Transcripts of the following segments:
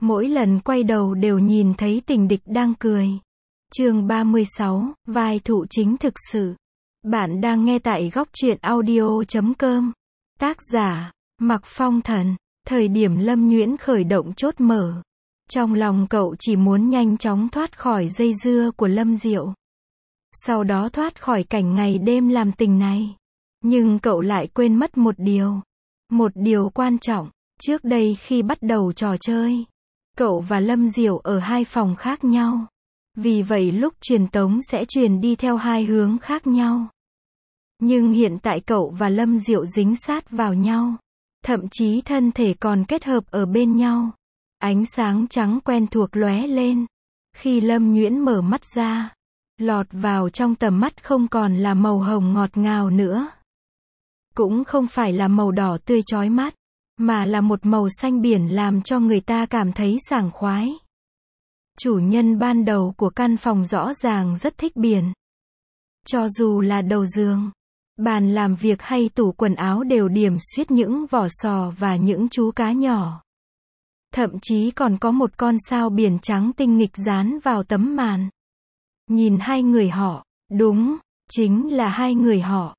Mỗi lần quay đầu đều nhìn thấy tình địch đang cười. Chương 36, vai phụ chính thực sự. Bạn đang nghe tại góc truyện audio.com. Tác giả, Mặc Phong Thần. Thời điểm Lâm Nhuyễn khởi động chốt mở. Trong lòng cậu chỉ muốn nhanh chóng thoát khỏi dây dưa của Lâm Diệu. Sau đó thoát khỏi cảnh ngày đêm làm tình này. Nhưng cậu lại quên mất một điều. Một điều quan trọng. Trước đây khi bắt đầu trò chơi, cậu và Lâm Diệu ở hai phòng khác nhau. Vì vậy lúc truyền tống sẽ truyền đi theo hai hướng khác nhau. Nhưng hiện tại cậu và Lâm Diệu dính sát vào nhau. Thậm chí thân thể còn kết hợp ở bên nhau. Ánh sáng trắng quen thuộc lóe lên. Khi Lâm Nhuyễn mở mắt ra, lọt vào trong tầm mắt không còn là màu hồng ngọt ngào nữa. Cũng không phải là màu đỏ tươi chói mắt, mà là một màu xanh biển làm cho người ta cảm thấy sảng khoái. Chủ nhân ban đầu của căn phòng rõ ràng rất thích biển. Cho dù là đầu giường, bàn làm việc hay tủ quần áo đều điểm xuyết những vỏ sò và những chú cá nhỏ. Thậm chí còn có một con sao biển trắng tinh nghịch dán vào tấm màn. Nhìn hai người họ, đúng, chính là hai người họ.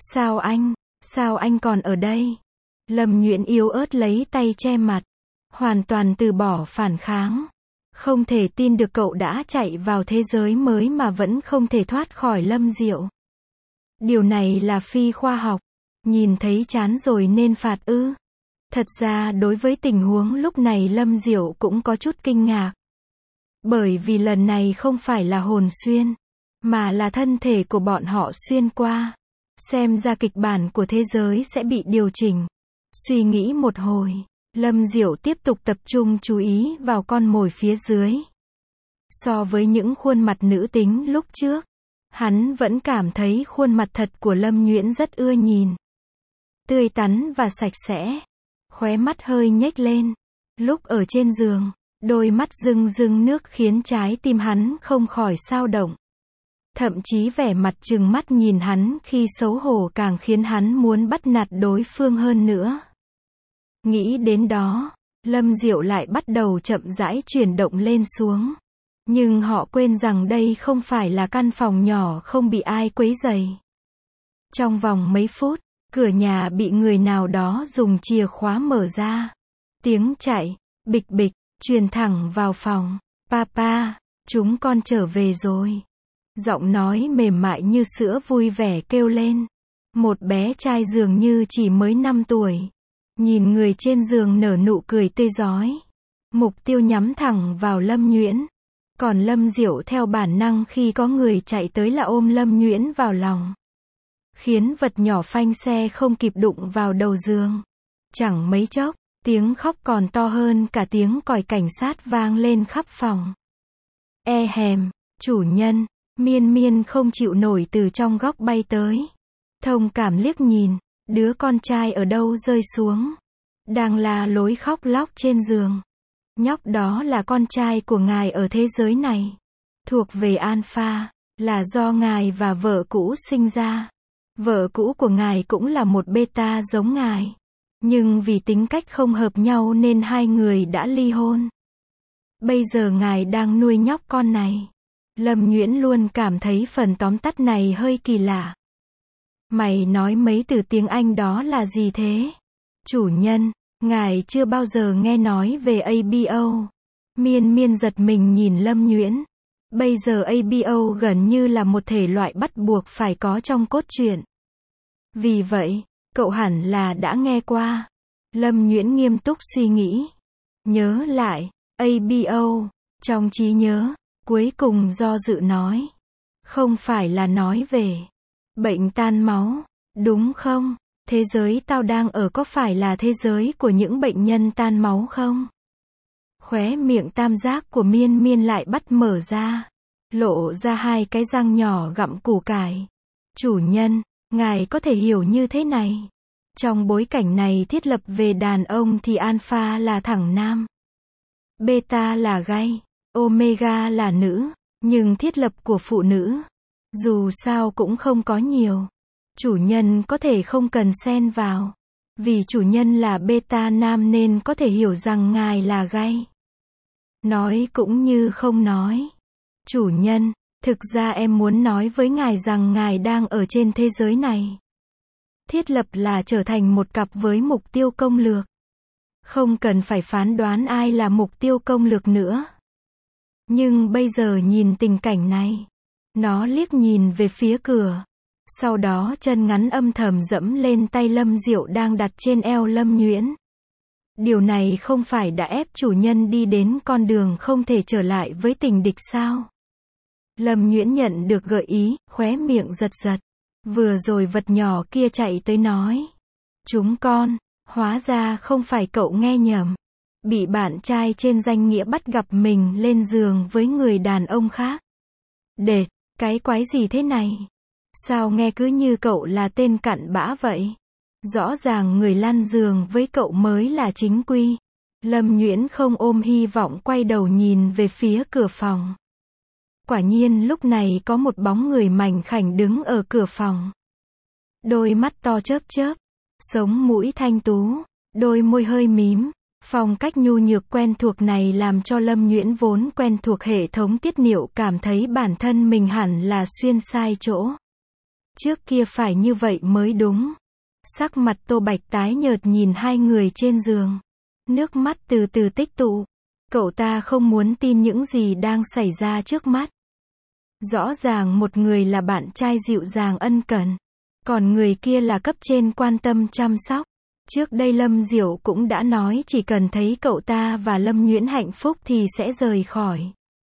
Sao anh còn ở đây? Lâm Nhuyễn yếu ớt lấy tay che mặt, hoàn toàn từ bỏ phản kháng. Không thể tin được cậu đã chạy vào thế giới mới mà vẫn không thể thoát khỏi Lâm Diệu. Điều này là phi khoa học. Nhìn thấy chán rồi nên phạt ư? Thật ra đối với tình huống lúc này Lâm Diệu cũng có chút kinh ngạc. Bởi vì lần này không phải là hồn xuyên, mà là thân thể của bọn họ xuyên qua. Xem ra kịch bản của thế giới sẽ bị điều chỉnh. Suy nghĩ một hồi, Lâm Diệu tiếp tục tập trung chú ý vào con mồi phía dưới. So với những khuôn mặt nữ tính lúc trước, hắn vẫn cảm thấy khuôn mặt thật của Lâm Nhuyễn rất ưa nhìn. Tươi tắn và sạch sẽ. Khóe mắt hơi nhếch lên. Lúc ở trên giường, đôi mắt rưng rưng nước khiến trái tim hắn không khỏi xao động. Thậm chí vẻ mặt trừng mắt nhìn hắn khi xấu hổ càng khiến hắn muốn bắt nạt đối phương hơn nữa. Nghĩ đến đó, Lâm Diệu lại bắt đầu chậm rãi chuyển động lên xuống. Nhưng họ quên rằng đây không phải là căn phòng nhỏ không bị ai quấy rầy. Trong vòng mấy phút, cửa nhà bị người nào đó dùng chìa khóa mở ra. Tiếng chạy, bịch bịch, truyền thẳng vào phòng. Papa, chúng con trở về rồi. Giọng nói mềm mại như sữa vui vẻ kêu lên. Một bé trai dường như chỉ mới 5 tuổi. Nhìn người trên giường nở nụ cười tươi rói. Mục tiêu nhắm thẳng vào Lâm Nhuyễn. Còn Lâm Diệu theo bản năng khi có người chạy tới là ôm Lâm Nhuyễn vào lòng. Khiến vật nhỏ phanh xe không kịp đụng vào đầu giường. Chẳng mấy chốc, tiếng khóc còn to hơn cả tiếng còi cảnh sát vang lên khắp phòng. E hèm, chủ nhân. Miên Miên không chịu nổi từ trong góc bay tới. Thông cảm liếc nhìn, đứa con trai ở đâu rơi xuống. Đang la lối khóc lóc trên giường. Nhóc đó là con trai của ngài ở thế giới này. Thuộc về Alpha, là do ngài và vợ cũ sinh ra. Vợ cũ của ngài cũng là một beta giống ngài. Nhưng vì tính cách không hợp nhau nên hai người đã ly hôn. Bây giờ ngài đang nuôi nhóc con này. Lâm Nhuyễn luôn cảm thấy phần tóm tắt này hơi kỳ lạ. Mày nói mấy từ tiếng Anh đó là gì thế? Chủ nhân, ngài chưa bao giờ nghe nói về ABO. Miên Miên giật mình nhìn Lâm Nhuyễn. Bây giờ ABO gần như là một thể loại bắt buộc phải có trong cốt truyện. Vì vậy, cậu hẳn là đã nghe qua. Lâm Nhuyễn nghiêm túc suy nghĩ. Nhớ lại, ABO, trong trí nhớ. Cuối cùng do dự nói. Không phải là nói về bệnh tan máu, đúng không? Thế giới tao đang ở có phải là thế giới của những bệnh nhân tan máu không? Khóe miệng tam giác của Miên Miên lại bắt mở ra. Lộ ra hai cái răng nhỏ gặm củ cải. Chủ nhân, ngài có thể hiểu như thế này. Trong bối cảnh này thiết lập về đàn ông thì alpha là thẳng nam. Beta là gay. Omega là nữ, nhưng thiết lập của phụ nữ, dù sao cũng không có nhiều. Chủ nhân có thể không cần xen vào. Vì chủ nhân là beta nam nên có thể hiểu rằng ngài là gay. Nói cũng như không nói. Chủ nhân, thực ra em muốn nói với ngài rằng ngài đang ở trên thế giới này. Thiết lập là trở thành một cặp với mục tiêu công lược. Không cần phải phán đoán ai là mục tiêu công lược nữa. Nhưng bây giờ nhìn tình cảnh này. Nó liếc nhìn về phía cửa. Sau đó chân ngắn âm thầm dẫm lên tay Lâm Diệu đang đặt trên eo Lâm Nhuyễn. Điều này không phải đã ép chủ nhân đi đến con đường không thể trở lại với tình địch sao? Lâm Nhuyễn nhận được gợi ý, khóe miệng giật giật. Vừa rồi vật nhỏ kia chạy tới nói. Chúng con, hóa ra không phải cậu nghe nhầm. Bị bạn trai trên danh nghĩa bắt gặp mình lên giường với người đàn ông khác. Đệt, cái quái gì thế này? Sao nghe cứ như cậu là tên cặn bã vậy? Rõ ràng người lăn giường với cậu mới là chính quy. Lâm Nhuyễn không ôm hy vọng quay đầu nhìn về phía cửa phòng. Quả nhiên lúc này có một bóng người mảnh khảnh đứng ở cửa phòng. Đôi mắt to chớp chớp, sống mũi thanh tú, đôi môi hơi mím. Phong cách nhu nhược quen thuộc này làm cho Lâm Nhuyễn vốn quen thuộc hệ thống tiết niệu cảm thấy bản thân mình hẳn là xuyên sai chỗ. Trước kia phải như vậy mới đúng. Sắc mặt Tô Bạch tái nhợt nhìn hai người trên giường. Nước mắt từ từ tích tụ. Cậu ta không muốn tin những gì đang xảy ra trước mắt. Rõ ràng một người là bạn trai dịu dàng ân cần. Còn người kia là cấp trên quan tâm chăm sóc. Trước đây Lâm Diệu cũng đã nói chỉ cần thấy cậu ta và Lâm Nhuyễn hạnh phúc thì sẽ rời khỏi.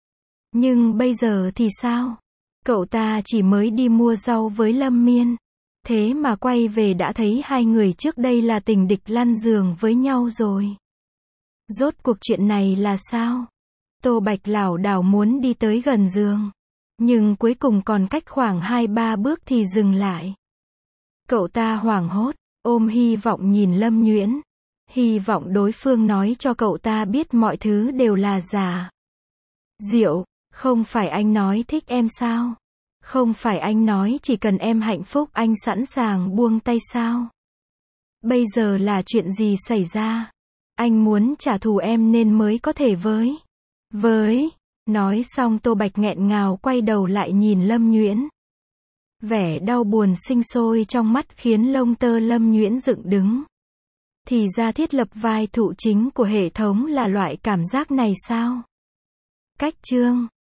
Nhưng bây giờ thì sao? Cậu ta chỉ mới đi mua rau với Lâm Miên. Thế mà quay về đã thấy hai người trước đây là tình địch lăn giường với nhau rồi. Rốt cuộc chuyện này là sao? Tô Bạch lảo đảo muốn đi tới gần giường. Nhưng cuối cùng còn cách khoảng 2-3 bước thì dừng lại. Cậu ta hoảng hốt, ôm hy vọng nhìn Lâm Nhuyễn. Hy vọng đối phương nói cho cậu ta biết mọi thứ đều là giả. Diệu, không phải anh nói thích em sao? Không phải anh nói chỉ cần em hạnh phúc anh sẵn sàng buông tay sao? Bây giờ là chuyện gì xảy ra? Anh muốn trả thù em nên mới có thể với. Nói xong Tô Bạch nghẹn ngào quay đầu lại nhìn Lâm Nhuyễn. Vẻ đau buồn sinh sôi trong mắt khiến lông tơ Lâm Nhuyễn dựng đứng. Thì ra thiết lập vai thụ chính của hệ thống là loại cảm giác này sao? Cách chương